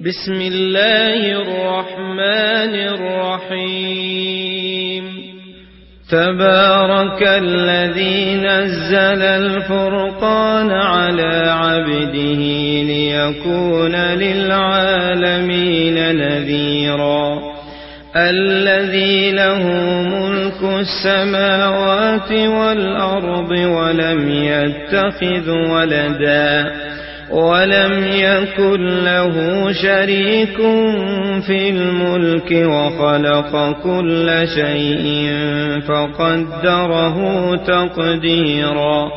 بسم الله الرحمن الرحيم تبارك الذي نزل الفرقان على عبده ليكون للعالمين نذيرا الذي له ملك السماوات والأرض ولم يتخذ ولدا ولم يكن له شريك في الملك وخلق كل شيء فقدره تقديرا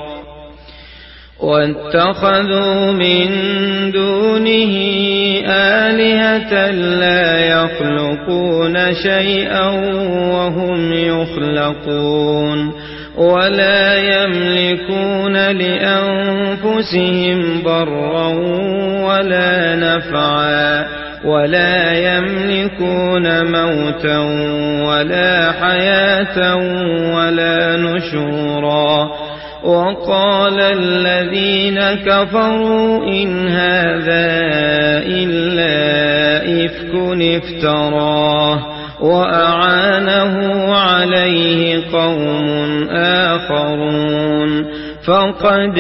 واتخذوا من دونه آلهة لا يخلقون شيئا وهم يخلقون ولا يملكون لأنفسهم ضرا ولا نفعا ولا يملكون موتا ولا حياة ولا نشورا وقال الذين كفروا إن هذا إلا إفك افتراه وأعانه عليه قوم آخرون فقد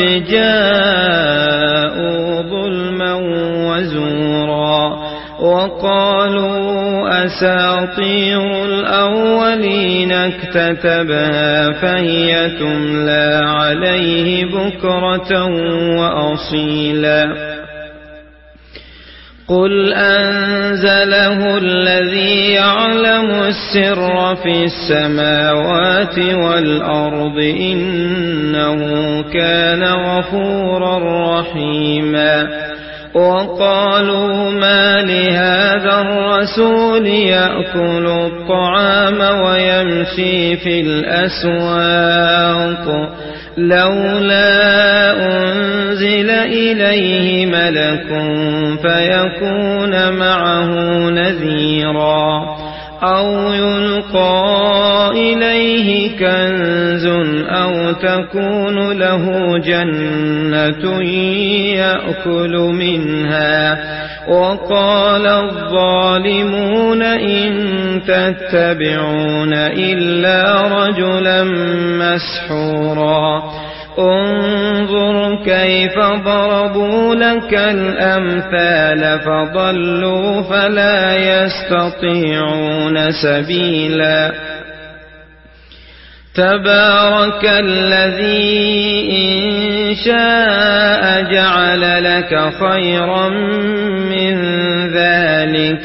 جاءوا ظلما وزورا وقالوا أساطير الأولين اكتتبها فهي تملى عليه بكرة وأصيلا قل أنزله الذي يعلم السر في السماوات والأرض إنه كان غفورا رحيما وقالوا ما لهذا الرسول يأكل الطعام ويمشي في الأسواق لولا أنزل إليه ملك فيكون معه نذيرا أو يلقى إليه كنز أو تكون له جنة يأكل منها وقال الظالمون إن تتبعون إلا رجلا مسحورا انظر كيف ضربوا لك الأمثال فضلوا فلا يستطيعون سبيلا تبارك الذي إن شاء جعل لك خيرا من ذلك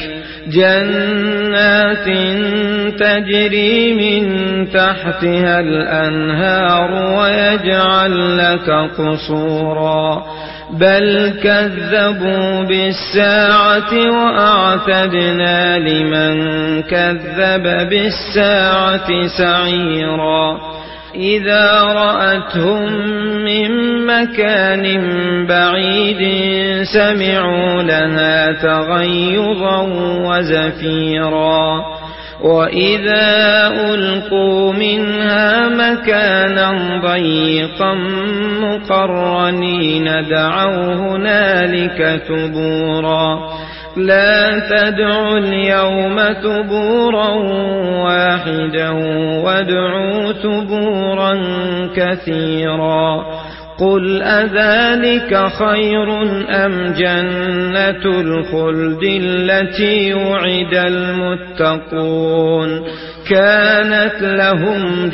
جنات تجري من تحتها الأنهار ويجعل لك قصورا بل كذبوا بالساعة وأعتدنا لمن كذب بالساعة سعيرا إذا رأتهم من مكان بعيد سمعوا لها تغيظا وزفيرا وإذا ألقوا منها مكانا ضيقا مقرنين دعوا هنالك ثبورا لا تدعوا اليوم ثبورا واحدا وادعوا ثبورا كثيرا قل أذلك خير أم جنة الخلد التي وعد المتقون كانت لهم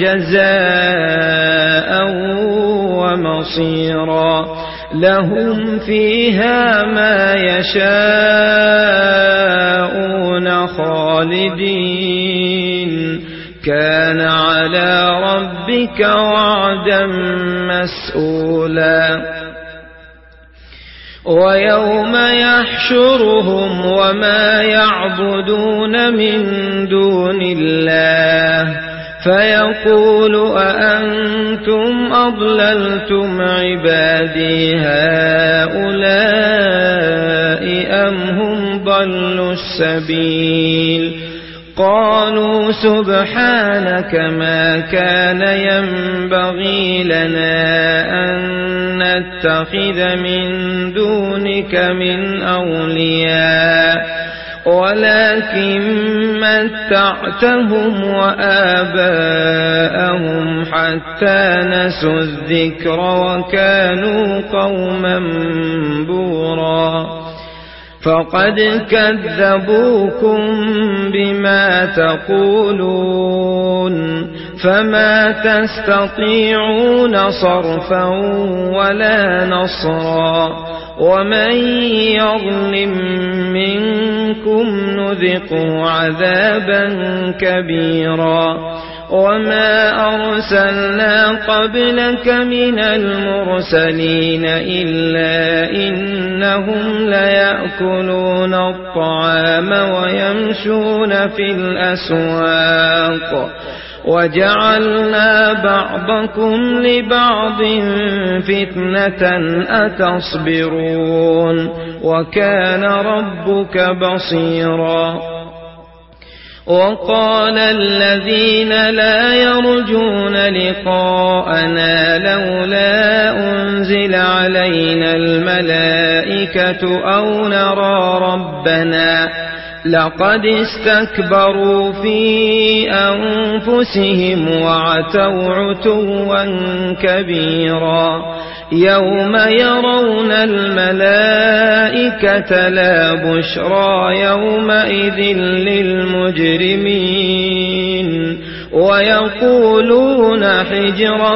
جزاء ومصيرا لهم فيها ما يشاءون خالدين كان على ربك وعدا مسئولا ويوم يحشرهم وما يعبدون من دون الله فيقول أأنتم أضللتم عبادي هؤلاء أم هم ضلوا السبيل قالوا سبحانك ما كان ينبغي لنا أن نتخذ من دونك من أولياء ولكن متعتهم وآباءهم حتى نسوا الذكر وكانوا قوما بورا فقد كذبوكم بما تقولون فما تستطيعون صرفا ولا نصرا ومن يظلم منكم نذقه عذابا كبيرا وما أرسلنا قبلك من المرسلين إلا إنهم ليأكلون الطعام ويمشون في الأسواق وجعلنا بعضكم لبعض فتنة أتصبرون وكان ربك بصيرا وقال الذين لا يرجون لقاءنا لولا أنزل علينا الملائكة أو نرى ربنا لقد استكبروا في أنفسهم وعتوا عتوا كبيرا يوم يرون الملائكة لا بشرى يومئذ للمجرمين ويقولون حجرا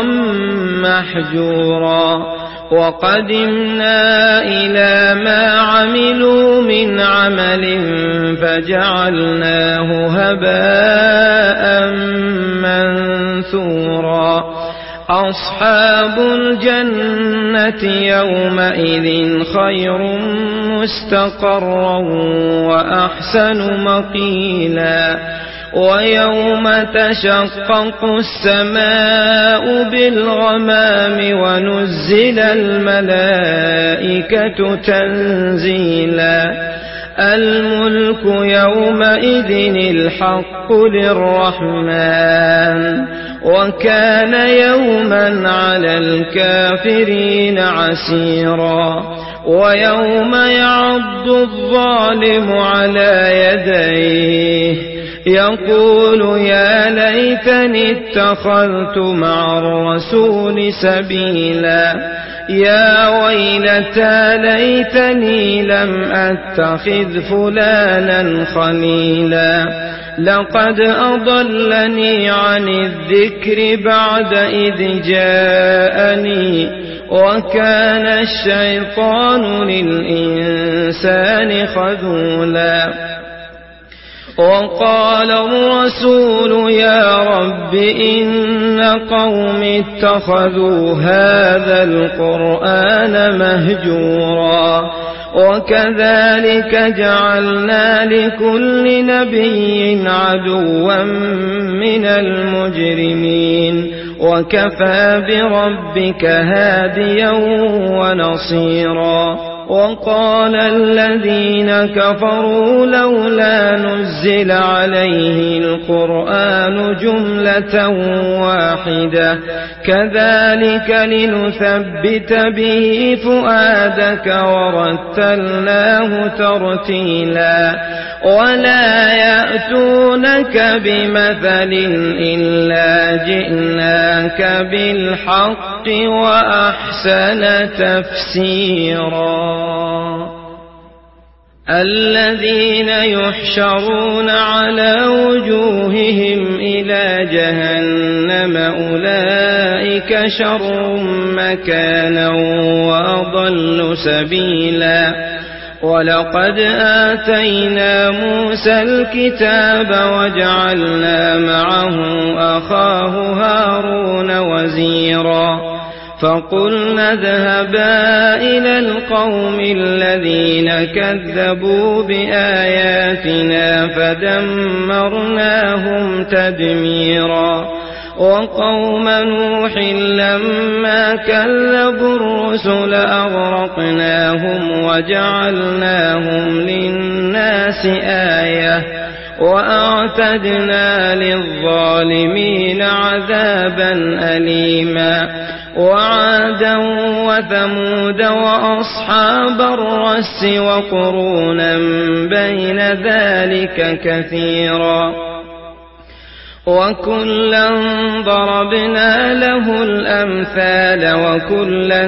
محجورا وقدمنا إلى ما عملوا من عمل فجعلناه هباء منثورا أصحاب الجنة يومئذ خير مستقرا وأحسن مقيلا ويوم تشقق السماء بالغمام ونزل الملائكة تنزيلا الملك يومئذ الحق للرحمن وكان يوما على الكافرين عسيرا ويوم يعض الظالم على يديه يقول يا ليتني اتخذت مع الرسول سبيلا يا ويلتى ليتني لم أتخذ فلانا خليلا لقد أضلني عن الذكر بعد إذ جاءني وكان الشيطان للإنسان خذولا وقال الرسول يا رب إن قوم اتخذوا هذا القرآن مهجورا وكذلك جعلنا لكل نبي عدوا من المجرمين وكفى بربك هاديا ونصيرا وقال الذين كفروا لولا نزل عليه القرآن جملة واحدة كذلك لنثبت به فؤادك ورتلناه ترتيلا ولا يأتونك بمثل إلا جئناك بالحق وأحسن تفسيرا الذين يحشرون على وجوههم إلى جهنم أولئك شر مكانا وأضل سبيلا ولقد آتينا موسى الكتاب وجعلنا معه أخاه هارون وزيرا فقلنا اذهبا إلى القوم الذين كذبوا بآياتنا فدمرناهم تدميرا وقوم نوح لما كذبوا الرسل أغرقناهم وجعلناهم للناس آية وأعتدنا للظالمين عذابا أليما وعادا وثمود وأصحاب الرس وقرونا بين ذلك كثيرا وكلا ضربنا له الأمثال وكلا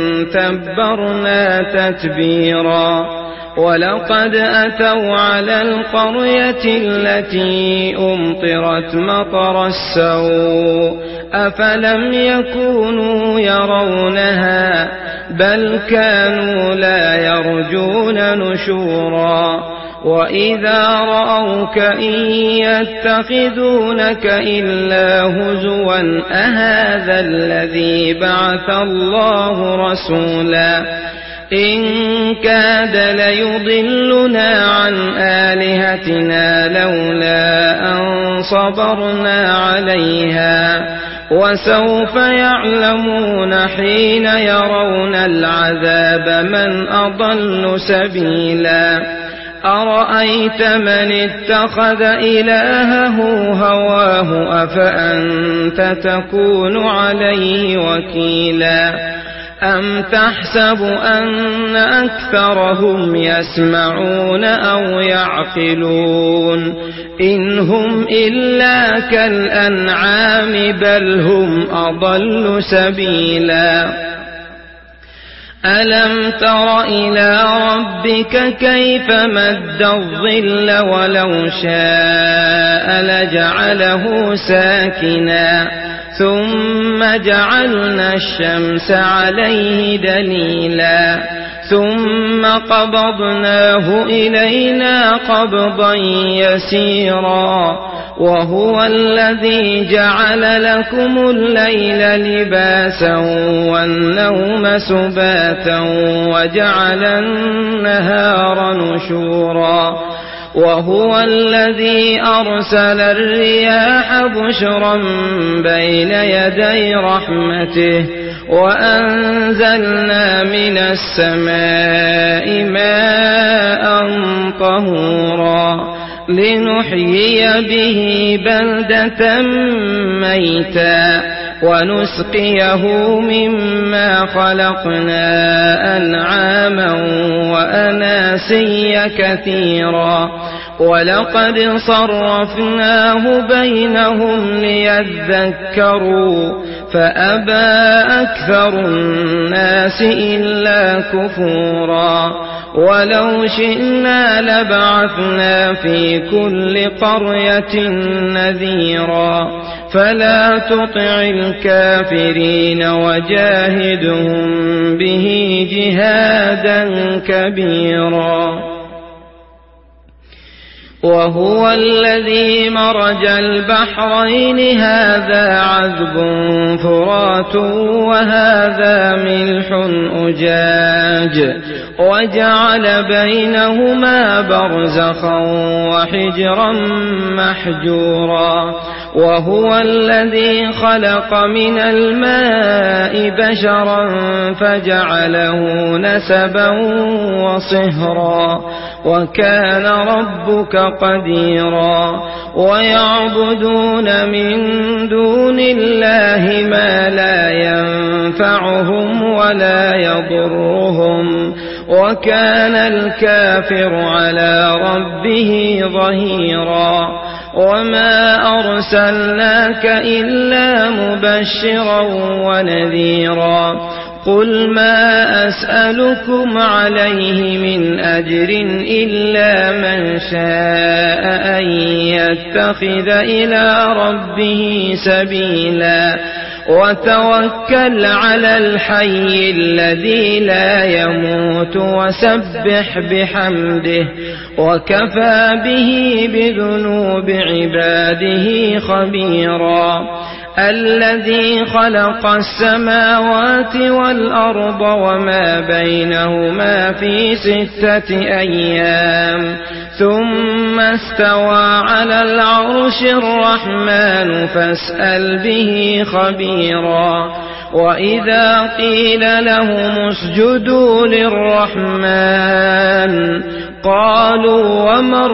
تبرنا تتبيرا ولقد أتوا على القرية التي أمطرت مطر السوء أفلم يكونوا يرونها بل كانوا لا يرجون نشورا وإذا رأوك إن يتخذونك إلا هزوا أهذا الذي بعث الله رسولا إن كاد ليضلنا عن آلهتنا لولا أن صبرنا عليها وسوف يعلمون حين يرون العذاب من أضل سبيلا أرأيت من اتخذ إلهه هواه أفأنت تكون عليه وكيلا أم تحسب أن أكثرهم يسمعون أو يعقلون إن هم إلا كالأنعام بل هم أضل سبيلا ألم تر إلى ربك كيف مد الظل ولو شاء لجعله ساكنا ثم جعلنا الشمس عليه دليلا ثم قبضناه إلينا قبضا يسيرا وهو الذي جعل لكم الليل لباسا والنوم سباتا وجعل النهار نشورا وهو الذي أرسل الرياح بشرا بين يدي رحمته وأنزلنا من السماء ماء طهورا لنحيي به بلدة ميتا ونسقيه مما خلقنا أنعاما وأناسيا كثيرا ولقد صرفناه بينهم ليذكروا فأبى أكثر الناس إلا كفورا ولو شئنا لبعثنا في كل قرية نذيرا فلا تطع الكافرين وجاهدهم به جهادا كبيرا وهو الذي مرج البحرين هذا عذب فرات وهذا ملح أجاج وجعل بينهما برزخا وحجرا محجورا وهو الذي خلق من الماء بشرا فجعله نسبا وصهرا وكان ربك قديرا ويعبدون من دون الله ما لا ينفعهم ولا يضرهم وكان الكافر على ربه ظهيرا وما أرسلناك إلا مبشرا ونذيرا قل ما أسألكم عليه من أجر إلا من شاء أن يتخذ إلى ربه سبيلا وتوكل على الحي الذي لا يموت وسبح بحمده وكفى به بذنوب عباده خبيرا الذي خلق السماوات والأرض وما بينهما في 6 أيام ثم استوى على العرش الرحمن فاسأل به خبيرا وإذا قيل لهم اسجدوا للرحمن قالوا وما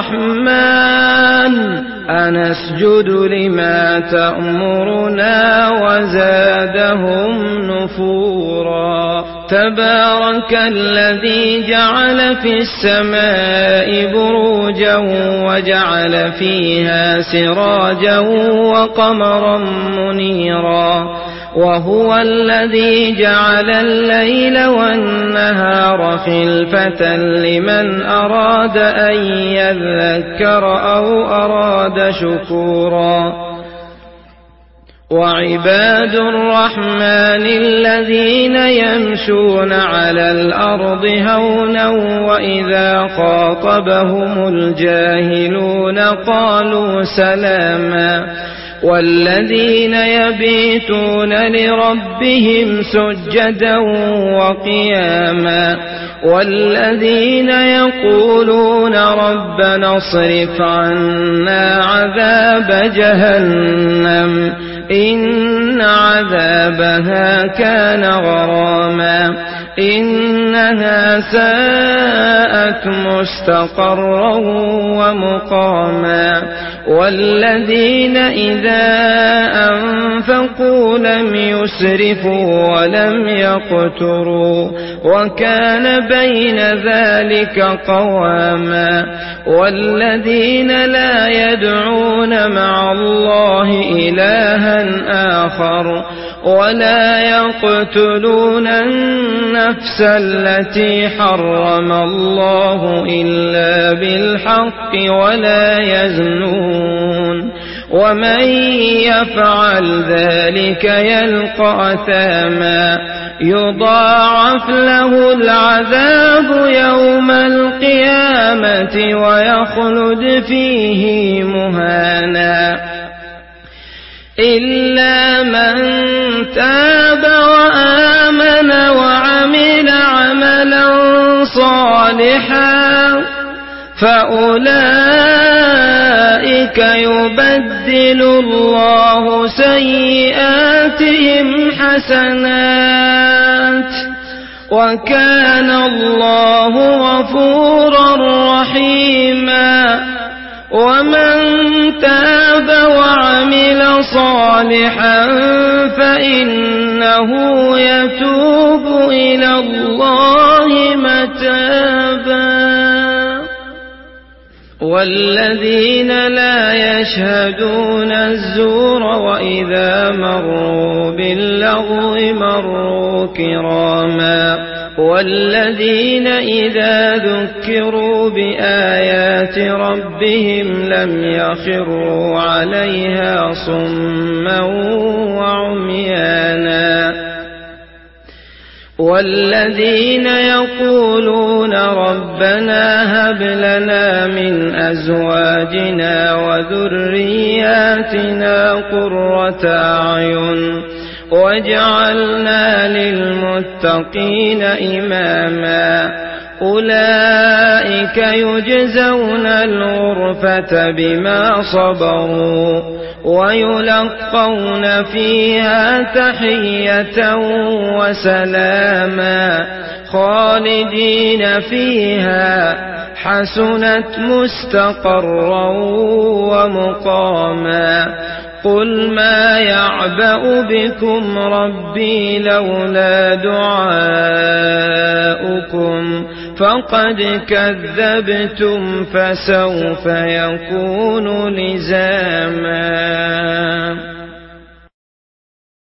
الرحمن أنسجد لما تأمرنا وزادهم نفورا تبارك الذي جعل في السماء بروجا وجعل فيها سراجا وقمرا منيرا وهو الذي جعل الليل والنهار خلفة لمن أراد أن يذكر أو أراد شكورا وعباد الرحمن الذين يمشون على الأرض هونا وإذا خاطبهم الجاهلون قالوا سلاما والذين يبيتون لربهم سجدا وقياما والذين يقولون ربنا اصرف عنا عذاب جهنم إن عذابها كان غراما إنها ساءت مستقرا ومقاما والذين إذا أنفقوا لم يسرفوا ولم يقتروا وكان بين ذلك قواما والذين لا يدعون مع الله إلها آخر ولا يقتلون النفس التي حرم الله إلا بالحق ولا يزنون ومن يفعل ذلك يلقى أثاما يضاعف له العذاب يوم القيامة ويخلد فيه مهانا إلا من تاب وآمن وعمل عملا صالحا فأولئك يبدل الله سيئاتهم حسنات وكان الله غفورا رحيما ومن تاب وعمل صالحا فإنه يتوب إلى الله متابا والذين لا يشهدون الزور وإذا مروا باللغو مروا كراما والذين إذا ذكروا بآيات ربهم لم يخروا عليها صما وعميانا والذين يقولون ربنا هب لنا من أزواجنا وذرياتنا قرة أعين واجعلنا للمتقين إماما أولئك يجزون الغرفة بما صبروا ويلقون فيها تحية وسلاما خالدين فيها حسنت مستقرا ومقاما قل ما يعبأ بكم ربي لولا دعاؤكم فقد كذبتم فسوف يكون لزاما